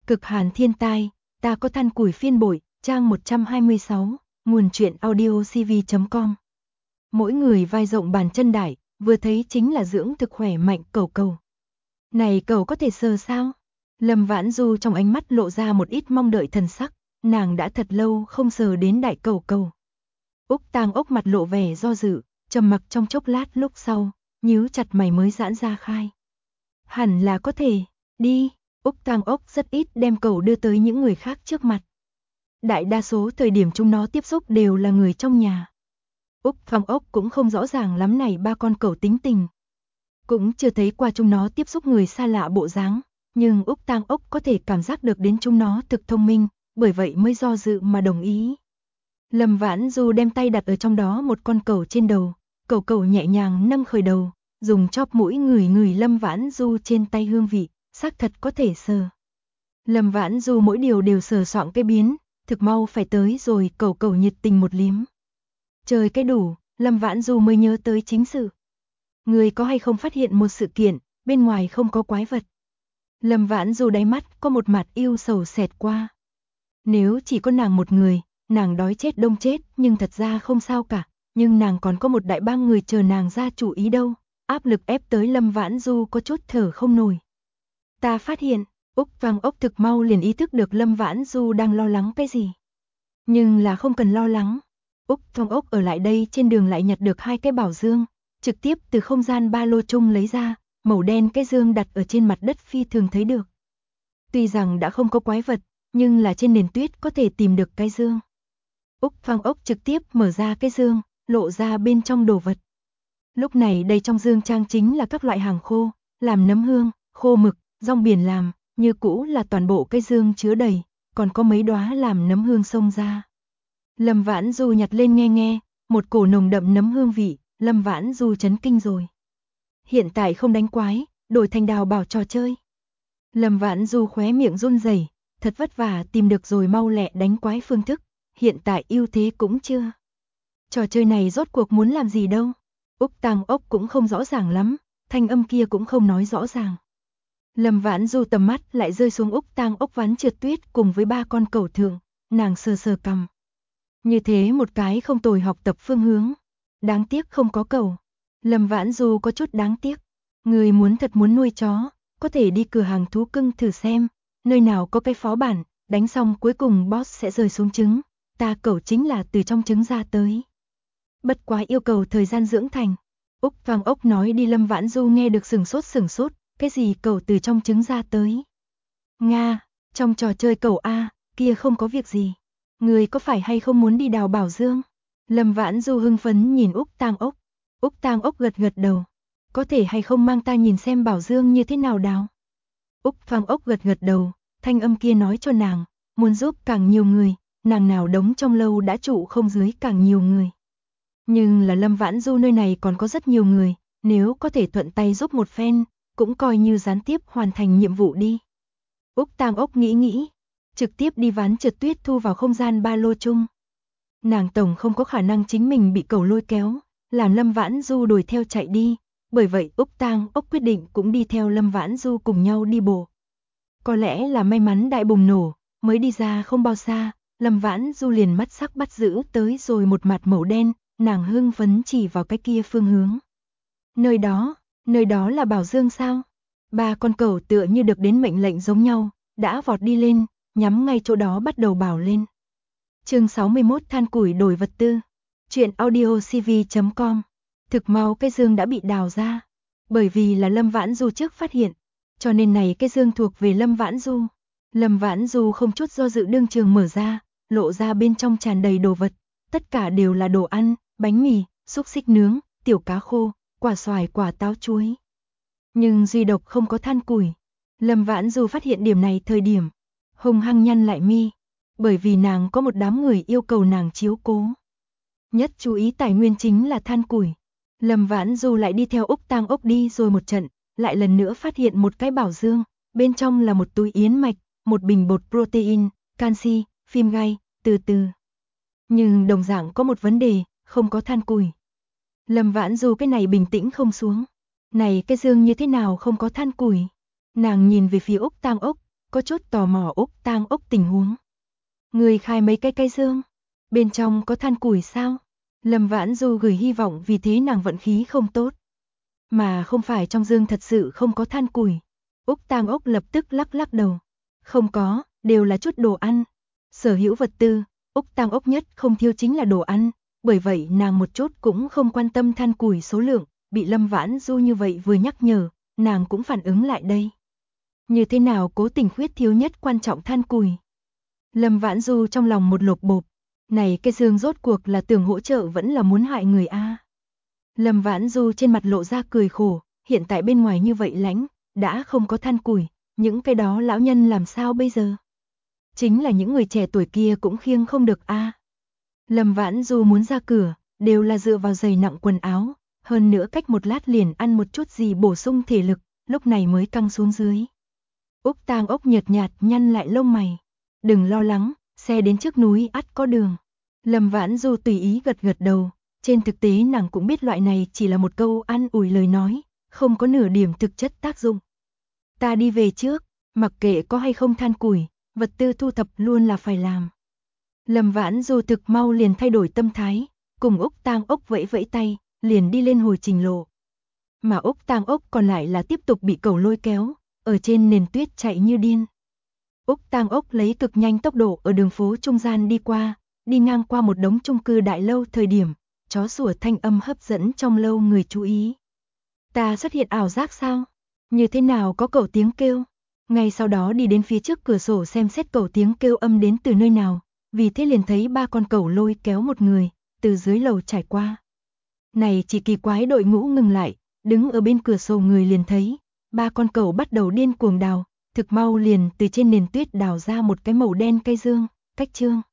Cực hàn thiên tai, ta có than củi phiên bội, trang 126, nguồn truyện audio cv.com. Mỗi người vai rộng bàn chân đại, vừa thấy chính là dưỡng thực khỏe mạnh cẩu cẩu. Này cẩu có thể sờ sao? Lâm Vãn Du trong ánh mắt lộ ra một ít mong đợi thần sắc, nàng đã thật lâu không sờ đến đại cẩu cẩu. Úc Tang Ốc mặt lộ vẻ do dự, trầm mặc trong chốc lát lúc sau, nhíu chặt mày mới giãn ra khai. Hẳn là có thể, đi. Úc Tang Ốc rất ít đem cẩu đưa tới những người khác trước mặt. Đại đa số thời điểm chúng nó tiếp xúc đều là người trong nhà. Úc Tang Ốc cũng không rõ ràng lắm này ba con cẩu tính tình. Cũng chưa thấy qua chúng nó tiếp xúc người xa lạ bộ dáng, nhưng Úc Tang Ốc có thể cảm giác được đến chúng nó thực thông minh, bởi vậy mới do dự mà đồng ý. Lâm Vãn Du đem tay đặt ở trong đó một con cẩu trên đầu, cẩu cẩu nhẹ nhàng nâng khởi đầu, dùng chóp mũi ngửi ngửi Lâm Vãn Du trên tay hương vị, xác thật có thể sờ. Lâm Vãn Du mỗi điều đều sờ soạng cái biến, thực mau phải tới rồi, cẩu cẩu nhiệt tình một liếm. Trời cái đủ, Lâm Vãn Du mới nhớ tới chính sự. Người có hay không phát hiện một sự kiện, bên ngoài không có quái vật. Lâm Vãn Du đáy mắt có một mặt yêu sầu xẹt qua. Nếu chỉ có nàng một người, nàng đói chết đông chết, nhưng thật ra không sao cả, nhưng nàng còn có một đại bang người chờ nàng ra chủ ý đâu, áp lực ép tới Lâm Vãn Du có chút thở không nổi. Ta phát hiện, Úc Tang Ốc thực mau liền ý thức được Lâm Vãn Du đang lo lắng cái gì. Nhưng là không cần lo lắng, Úc Tang Ốc ở lại đây trên đường lại nhặt được hai cái bảo dương, trực tiếp từ không gian ba lô chung lấy ra, màu đen cái dương đặt ở trên mặt đất phi thường thấy được. Tuy rằng đã không có quái vật, nhưng là trên nền tuyết có thể tìm được cái dương. Úc Tang Ốc trực tiếp mở ra cái dương, lộ ra bên trong đồ vật. Lúc này đây trong dương trang chính là các loại hàng khô, làm nấm hương, khô mực, rong biển làm, như cũ là toàn bộ cái dương chứa đầy, còn có mấy đóa làm nấm hương xông ra. Lâm Vãn Du nhặt lên nghe nghe, một cổ nồng đậm nấm hương vị, Lâm Vãn Du chấn kinh rồi. Hiện tại không đánh quái, đổi thành đào bảo trò chơi. Lâm Vãn Du khóe miệng run rẩy, thật vất vả tìm được rồi mau lẹ đánh quái phương thức, hiện tại ưu thế cũng chưa. Trò chơi này rốt cuộc muốn làm gì đâu. Úc Tang Ốc cũng không rõ ràng lắm, thanh âm kia cũng không nói rõ ràng. Lâm Vãn Du tầm mắt lại rơi xuống Úc Tang Ốc ván trượt tuyết cùng với ba con cẩu thượng, nàng sờ sờ cằm. Như thế một cái không tồi học tập phương hướng. Đáng tiếc không có cẩu. Lâm Vãn Du có chút đáng tiếc. Người thật muốn nuôi chó, có thể đi cửa hàng thú cưng thử xem, nơi nào có cái phó bản, đánh xong cuối cùng boss sẽ rơi xuống trứng, ta cẩu chính là từ trong trứng ra tới. Bất quá yêu cầu thời gian dưỡng thành. Úc Tang Ốc nói đi, Lâm Vãn Du nghe được sừng sốt, cái gì cẩu từ trong trứng ra tới? Nga, trong trò chơi cẩu a, kia không có việc gì. Người có phải hay không muốn đi đào bảo dương? Lâm Vãn Du hưng phấn nhìn Úc Tang Ốc. Úc Tang Ốc gật gật đầu. Có thể hay không mang ta nhìn xem bảo dương như thế nào đào? Úc Tang Ốc gật gật đầu, thanh âm kia nói cho nàng, muốn giúp càng nhiều người, nàng nào đống trong lâu đã trụ không dưới càng nhiều người. Nhưng là Lâm Vãn Du nơi này còn có rất nhiều người, nếu có thể thuận tay giúp một phen, cũng coi như gián tiếp hoàn thành nhiệm vụ đi. Úc Tang Ốc nghĩ, trực tiếp đi ván trượt tuyết thu vào không gian ba lô chung. Nàng tổng không có khả năng chính mình bị cẩu lôi kéo, làm Lâm Vãn Du đuổi theo chạy đi, bởi vậy Úc Tang Ốc quyết định cũng đi theo Lâm Vãn Du cùng nhau đi bộ. Có lẽ là may mắn đại bùng nổ, mới đi ra không bao xa, Lâm Vãn Du liền mắt sắc bắt giữ tới rồi một mặt màu đen, nàng hưng phấn chỉ vào cái kia phương hướng. Nơi đó là bảo dương sao? Ba con cẩu tựa như được đến mệnh lệnh giống nhau, đã vọt đi lên, nhắm ngay chỗ đó bắt đầu bảo lên. Chương 61 than củi đổi vật tư. Truyện audio cv.com. Thực mau cái dương đã bị đào ra, bởi vì là Lâm Vãn Du trước phát hiện, cho nên này cái dương thuộc về Lâm Vãn Du. Lâm Vãn Du không chút do dự đương trường mở ra, lộ ra bên trong tràn đầy đồ vật, tất cả đều là đồ ăn, bánh mì, xúc xích nướng, tiểu cá khô, quả xoài, quả táo, chuối. Nhưng duy độc không có than củi. Lâm Vãn Du phát hiện điểm này thời điểm, hung hăng nhăn lại mi, bởi vì nàng có một đám người yêu cầu nàng chiếu cố. Nhất chú ý tài nguyên chính là than củi. Lâm Vãn Du lại đi theo Úc Tang Ốc đi rồi một trận, lại lần nữa phát hiện một cái bảo dương, bên trong là một túi yến mạch, một bình bột protein, canxi, phim gai, từ. Nhưng đồng dạng có một vấn đề, không có than củi. Lâm Vãn Du cái này bình tĩnh không xuống. Này cái dương như thế nào không có than củi? Nàng nhìn về phía Úc Tang Ốc, có chút tò mò Úc Tang Ốc tình huống. Người khai mấy cái dương, bên trong có than củi sao? Lâm Vãn Du gửi hy vọng vì thế nàng vận khí không tốt. Mà không phải trong dương thật sự không có than củi. Úc Tang Ốc lập tức lắc đầu. Không có, đều là chút đồ ăn. Sở hữu vật tư, Úc Tang Ốc nhất không thiếu chính là đồ ăn, bởi vậy nàng một chút cũng không quan tâm than củi số lượng, bị Lâm Vãn Du như vậy vừa nhắc nhở, nàng cũng phản ứng lại đây. Như thế nào Cố Tình khuyết thiếu nhất quan trọng than củi? Lâm Vãn Du trong lòng một lột bộp, này cái dương rốt cuộc là tưởng hỗ trợ vẫn là muốn hại người a? Lâm Vãn Du trên mặt lộ ra cười khổ, hiện tại bên ngoài như vậy lãnh, đã không có than củi, những cái đó lão nhân làm sao bây giờ? Chính là những người trẻ tuổi kia cũng khiêng không được a. Lâm Vãn Du muốn ra cửa, đều là dựa vào giày nặng quần áo, hơn nữa cách một lát liền ăn một chút gì bổ sung thể lực, lúc này mới căng xuống dưới. Úc Tang Ốc nhợt nhạt nhăn lại lông mày. Đừng lo lắng, xe đến trước núi ắt có đường. Lâm Vãn Du tùy ý gật đầu, trên thực tế nàng cũng biết loại này chỉ là một câu an ủi lời nói, không có nửa điểm thực chất tác dụng. Ta đi về trước, mặc kệ có hay không than củi, vật tư thu thập luôn là phải làm. Lâm Vãn Du thực mau liền thay đổi tâm thái, cùng Úc Tang Ốc vẫy vẫy tay, liền đi lên hồi trình lộ. Mà Úc Tang Ốc còn lại là tiếp tục bị cẩu lôi kéo, ở trên nền tuyết chạy như điên. Úc Tang Ốc lấy cực nhanh tốc độ ở đường phố trung gian đi qua, đi ngang qua một đống chung cư đại lâu thời điểm, chó sủa thanh âm hấp dẫn trong lâu người chú ý. Ta xuất hiện ảo giác sao? Như thế nào có cẩu tiếng kêu? Ngay sau đó đi đến phía trước cửa sổ xem xét cẩu tiếng kêu âm đến từ nơi nào, vì thế liền thấy 3 con cẩu lôi kéo một người, từ dưới lầu trải qua. Này chỉ kỳ quái đội ngũ ngừng lại, đứng ở bên cửa sổ người liền thấy, 3 con cẩu bắt đầu điên cuồng đào, thực mau liền từ trên nền tuyết đào ra một cái màu đen cây dương, cách chương.